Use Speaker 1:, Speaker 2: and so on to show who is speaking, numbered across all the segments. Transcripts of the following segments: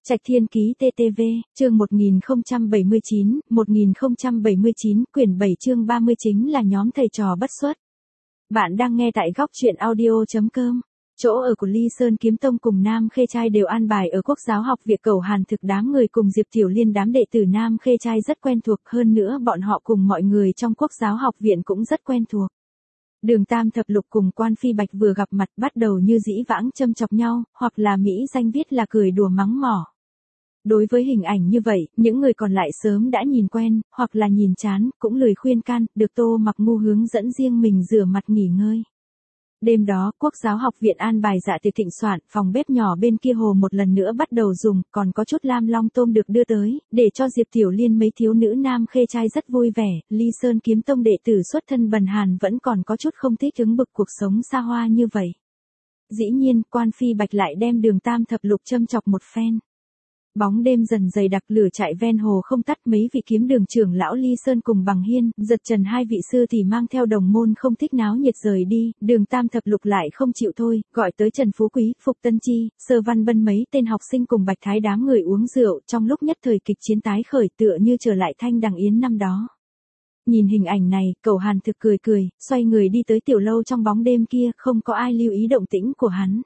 Speaker 1: Trạch Thiên Ký TTV, chương 1079, quyển 7 chương 30 chính là nhóm thầy trò bất xuất. Bạn đang nghe tại góc truyện audio.com. Chỗ ở của Ly Sơn Kiếm Tông cùng Nam Khê Trai đều an bài ở Quốc giáo học viện Cẩu Hàn Thực, đám người cùng Diệp Tiểu Liên đám đệ tử Nam Khê Trai rất quen thuộc, hơn nữa bọn họ cùng mọi người trong Quốc giáo học viện cũng rất quen thuộc. Đường Tam Thập Lục cùng Quan Phi Bạch vừa gặp mặt bắt đầu như dĩ vãng châm chọc nhau, hoặc là mỹ danh viết là cười đùa mắng mỏ. Đối với hình ảnh như vậy, những người còn lại sớm đã nhìn quen, hoặc là nhìn chán, cũng lười khuyên can, được Tô Mặc Ngu hướng dẫn riêng mình rửa mặt nghỉ ngơi. Đêm đó, Quốc giáo học viện an bài dạ tiệc thịnh soạn, phòng bếp nhỏ bên kia hồ một lần nữa bắt đầu dùng, còn có chút lam long tôm được đưa tới, để cho Diệp Tiểu Liên mấy thiếu nữ Nam Khê Trai rất vui vẻ. Ly Sơn Kiếm Tông đệ tử xuất thân bần hàn vẫn còn có chút không thích ứng bực cuộc sống xa hoa như vậy. Dĩ nhiên, Quan Phi Bạch lại đem Đường Tam Thập Lục châm chọc một phen. Bóng đêm dần dày đặc, lửa chạy ven hồ không tắt, mấy vị kiếm đường trưởng lão Ly Sơn cùng Bằng Hiên, Giật Trần hai vị sư thì mang theo đồng môn không thích náo nhiệt rời đi. Đường Tam Thập Lục lại không chịu thôi, gọi tới Trần Phú Quý, Phục Tân Chi, Sơ Văn Bân mấy tên học sinh cùng Bạch Thái đám người uống rượu, trong lúc nhất thời kịch chiến tái khởi, tựa như trở lại Thanh Đằng Yến năm đó. Nhìn hình ảnh này, Cẩu Hàn Thực cười cười, xoay người đi tới tiểu lâu trong bóng đêm kia, không có ai lưu ý động tĩnh của hắn.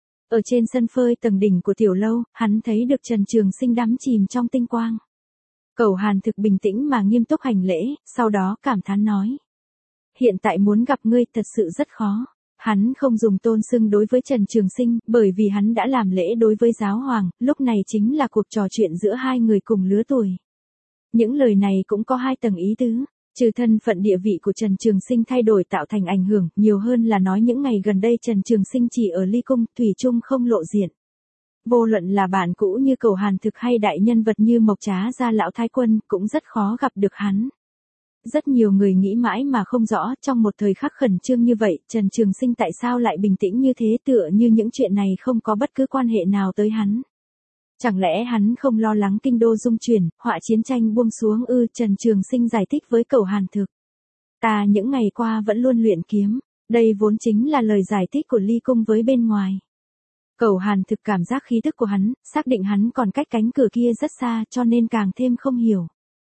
Speaker 1: Ở trên sân phơi tầng đỉnh của tiểu lâu, hắn thấy được Trần Trường Sinh đắm chìm trong tinh quang. Cẩu Hàn Thực bình tĩnh mà nghiêm túc hành lễ, sau đó cảm thán nói. Hiện tại muốn gặp ngươi thật sự rất khó. Hắn không dùng tôn xưng đối với Trần Trường Sinh, bởi vì hắn đã làm lễ đối với giáo hoàng, lúc này chính là cuộc trò chuyện giữa hai người cùng lứa tuổi. Những lời này cũng có hai tầng ý tứ. Trừ thân phận địa vị của Trần Trường Sinh thay đổi tạo thành ảnh hưởng, nhiều hơn là nói những ngày gần đây Trần Trường Sinh chỉ ở Ly Cung, thủy chung không lộ diện. Vô luận là bạn cũ như Cẩu Hàn Thực hay đại nhân vật như Mộc Trá Gia Lão Thái Quân, cũng rất khó gặp được hắn. Rất nhiều người nghĩ mãi mà không rõ, trong một thời khắc khẩn trương như vậy, Trần Trường Sinh tại sao lại bình tĩnh như thế, tựa như những chuyện này không có bất cứ quan hệ nào tới hắn. Chẳng lẽ hắn không lo lắng kinh đô dung chuyển, họa chiến tranh buông xuống ư? Trần Trường Sinh giải thích với Cẩu Hàn Thực. Ta những ngày qua vẫn luôn luyện kiếm, đây vốn chính là lời giải thích của Ly Cung với bên ngoài. Cẩu Hàn Thực cảm giác khí tức của hắn, xác định hắn còn cách cánh cửa kia rất xa, cho nên càng thêm không hiểu.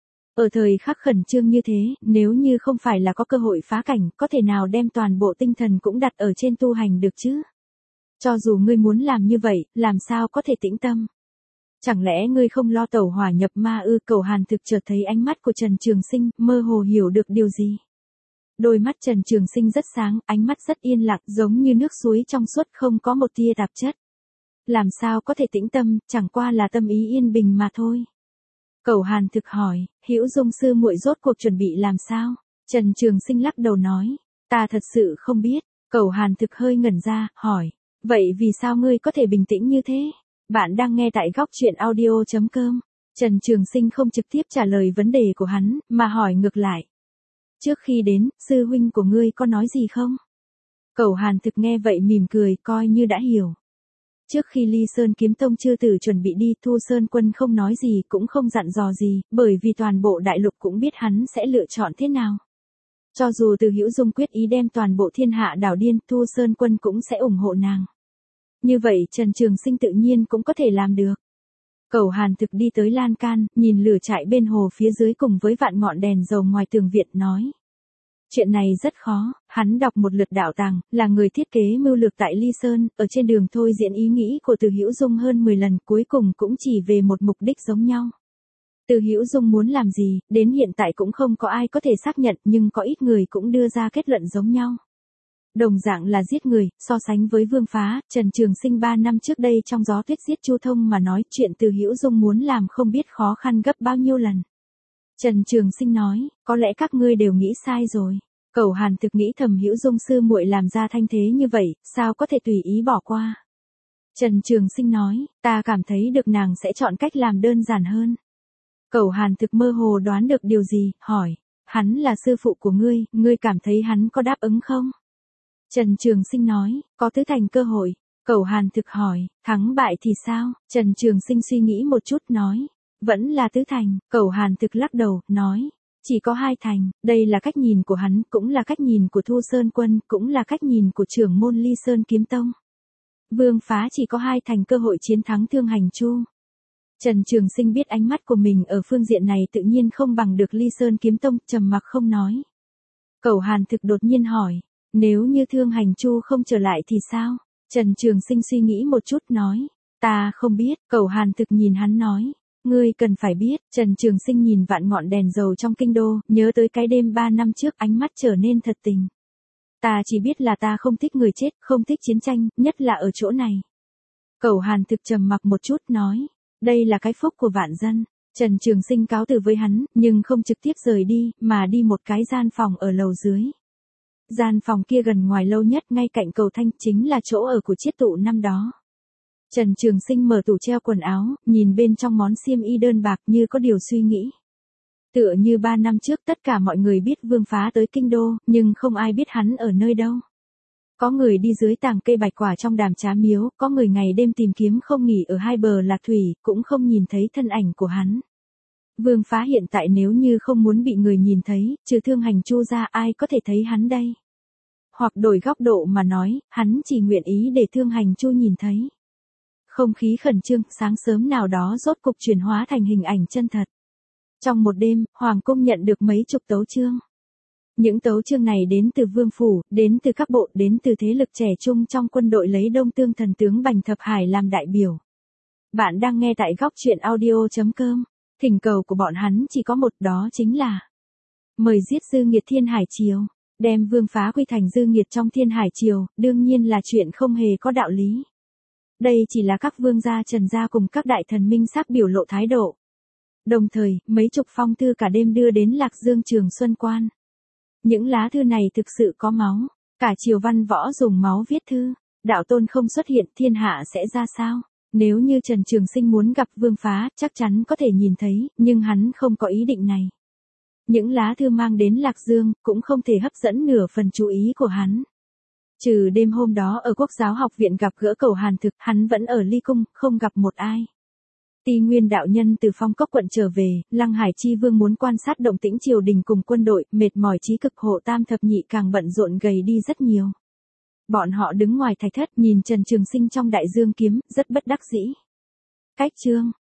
Speaker 1: Ở thời khắc khẩn trương như thế, nếu như không phải là có cơ hội phá cảnh, có thể nào đem toàn bộ tinh thần cũng đặt ở trên tu hành được chứ? Cho dù ngươi muốn làm như vậy, làm sao có thể tĩnh tâm? Chẳng lẽ ngươi không lo tẩu hỏa nhập ma ư? Cẩu Hàn Thực chợt thấy ánh mắt của Trần Trường Sinh, mơ hồ hiểu được điều gì. Đôi mắt Trần Trường Sinh rất sáng, ánh mắt rất yên lặng, giống như nước suối trong suốt, không có một tia tạp chất. Làm sao có thể tĩnh tâm, chẳng qua là tâm ý yên bình mà thôi. Cẩu Hàn Thực hỏi, Hữu Dung sư muội rốt cuộc chuẩn bị làm sao? Trần Trường Sinh lắc đầu nói, ta thật sự không biết. Cẩu Hàn Thực hơi ngẩn ra, hỏi, vậy vì sao ngươi có thể bình tĩnh như thế? Bạn đang nghe tại góc truyện audio.com. Trần Trường Sinh không trực tiếp trả lời vấn đề của hắn, mà hỏi ngược lại. Trước khi đến, sư huynh của ngươi có nói gì không? Cẩu Hàn Thực nghe vậy mỉm cười, coi như đã hiểu. Trước khi Ly Sơn Kiếm Tông chư tử chuẩn bị đi, Thu Sơn Quân không nói gì, cũng không dặn dò gì, bởi vì toàn bộ đại lục cũng biết hắn sẽ lựa chọn thế nào. Cho dù Từ Hữu Dung quyết ý đem toàn bộ thiên hạ đảo điên, Thu Sơn Quân cũng sẽ ủng hộ nàng. Như vậy Trần Trường Sinh tự nhiên cũng có thể làm được. Cẩu Hàn Thực đi tới lan can, nhìn lửa chạy bên hồ phía dưới cùng với vạn ngọn đèn dầu ngoài tường viện nói. Chuyện này rất khó, hắn đọc một lượt đạo tàng, là người thiết kế mưu lược tại Ly Sơn, ở trên đường thôi diễn ý nghĩ của Từ Hữu Dung hơn 10 lần, cuối cùng cũng chỉ về một mục đích giống nhau. Từ Hữu Dung muốn làm gì, đến hiện tại cũng không có ai có thể xác nhận, nhưng có ít người cũng đưa ra kết luận giống nhau. Đồng dạng là giết người, so sánh với Vương Phá, Trần Trường Sinh 3 năm trước đây trong gió tuyết giết Chu Thông mà nói, chuyện Từ Hữu Dung muốn làm không biết khó khăn gấp bao nhiêu lần. Trần Trường Sinh nói, có lẽ các ngươi đều nghĩ sai rồi. Cẩu Hàn Thực nghĩ thầm, Hữu Dung sư muội làm ra thanh thế như vậy, sao có thể tùy ý bỏ qua. Trần Trường Sinh nói, ta cảm thấy được nàng sẽ chọn cách làm đơn giản hơn. Cẩu Hàn Thực mơ hồ đoán được điều gì, hỏi, hắn là sư phụ của ngươi, ngươi cảm thấy hắn có đáp ứng không? Trần Trường Sinh nói, có tứ thành cơ hội. Cẩu Hàn Thực hỏi, thắng bại thì sao? Trần Trường Sinh suy nghĩ một chút nói, vẫn là tứ thành. Cẩu Hàn Thực lắc đầu, nói, chỉ có 2 thành. Đây là cách nhìn của hắn, cũng là cách nhìn của Thu Sơn Quân, cũng là cách nhìn của trưởng môn Ly Sơn Kiếm Tông. Vương Phá chỉ có 2 thành cơ hội chiến thắng Thương Hành Chu. Trần Trường Sinh biết ánh mắt của mình ở phương diện này tự nhiên không bằng được Ly Sơn Kiếm Tông, trầm mặc không nói. Cẩu Hàn Thực đột nhiên hỏi, nếu như Thương Hành Chu không trở lại thì sao? Trần Trường Sinh suy nghĩ một chút nói, ta không biết. Cẩu Hàn Thực nhìn hắn nói, ngươi cần phải biết. Trần Trường Sinh nhìn vạn ngọn đèn dầu trong kinh đô, nhớ tới cái đêm 3 năm trước, ánh mắt trở nên thật tình. Ta chỉ biết là ta không thích người chết, không thích chiến tranh, nhất là ở chỗ này. Cẩu Hàn Thực trầm mặc một chút nói, đây là cái phúc của vạn dân. Trần Trường Sinh cáo từ với hắn, nhưng không trực tiếp rời đi, mà đi một cái gian phòng ở lầu dưới. Gian phòng kia gần ngoài lâu nhất, ngay cạnh cầu Thanh, chính là chỗ ở của chiết tụ năm đó. Trần Trường Sinh mở tủ treo quần áo, nhìn bên trong món xiêm y đơn bạc như có điều suy nghĩ. Tựa như 3 năm trước tất cả mọi người biết Vương Phá tới kinh đô, nhưng không ai biết hắn ở nơi đâu. Có người đi dưới tàng cây bạch quả trong đàm Trá Miếu, có người ngày đêm tìm kiếm không nghỉ ở hai bờ lạc thủy, cũng không nhìn thấy thân ảnh của hắn. Vương Phá hiện tại nếu như không muốn bị người nhìn thấy, trừ Thương Hành Chu ra ai có thể thấy hắn đây? Hoặc đổi góc độ mà nói, hắn chỉ nguyện ý để Thương Hành Chu nhìn thấy. Không khí khẩn trương, sáng sớm nào đó rốt cục chuyển hóa thành hình ảnh chân thật. Trong một đêm, Hoàng cung nhận được mấy chục tấu chương. Những tấu chương này đến từ vương phủ, đến từ các bộ, đến từ thế lực trẻ trung trong quân đội lấy Đông Tương thần tướng Bành Thập Hải làm đại biểu. Bạn đang nghe tại góc truyện audio.com. Thỉnh cầu của bọn hắn chỉ có một, đó chính là mời giết dư nghiệt Thiên Hải Triều, đem Vương Phá quy thành dư nghiệt trong Thiên Hải Triều, đương nhiên là chuyện không hề có đạo lý. Đây chỉ là các vương gia Trần gia cùng các đại thần minh sắp biểu lộ thái độ. Đồng thời, mấy chục phong thư cả đêm đưa đến Lạc Dương Trường Xuân Quan. Những lá thư này thực sự có máu, cả triều văn võ dùng máu viết thư. Đạo tôn không xuất hiện, thiên hạ sẽ ra sao? Nếu như Trần Trường Sinh muốn gặp Vương Phá, chắc chắn có thể nhìn thấy, nhưng hắn không có ý định này. Những lá thư mang đến Lạc Dương, cũng không thể hấp dẫn nửa phần chú ý của hắn. Trừ đêm hôm đó ở Quốc giáo học viện gặp gỡ Cẩu Hàn Thực, hắn vẫn ở Ly Cung, không gặp một ai. Ti Nguyên đạo nhân từ Phong Cốc quận trở về, Lăng Hải Chi Vương muốn quan sát động tĩnh triều đình cùng quân đội, mệt mỏi chí cực, Hộ Tam thập nhị càng bận rộn gầy đi rất nhiều. Bọn họ đứng ngoài thạch thất nhìn Trần Trường Sinh trong đại dương kiếm, rất bất đắc dĩ. Cách chương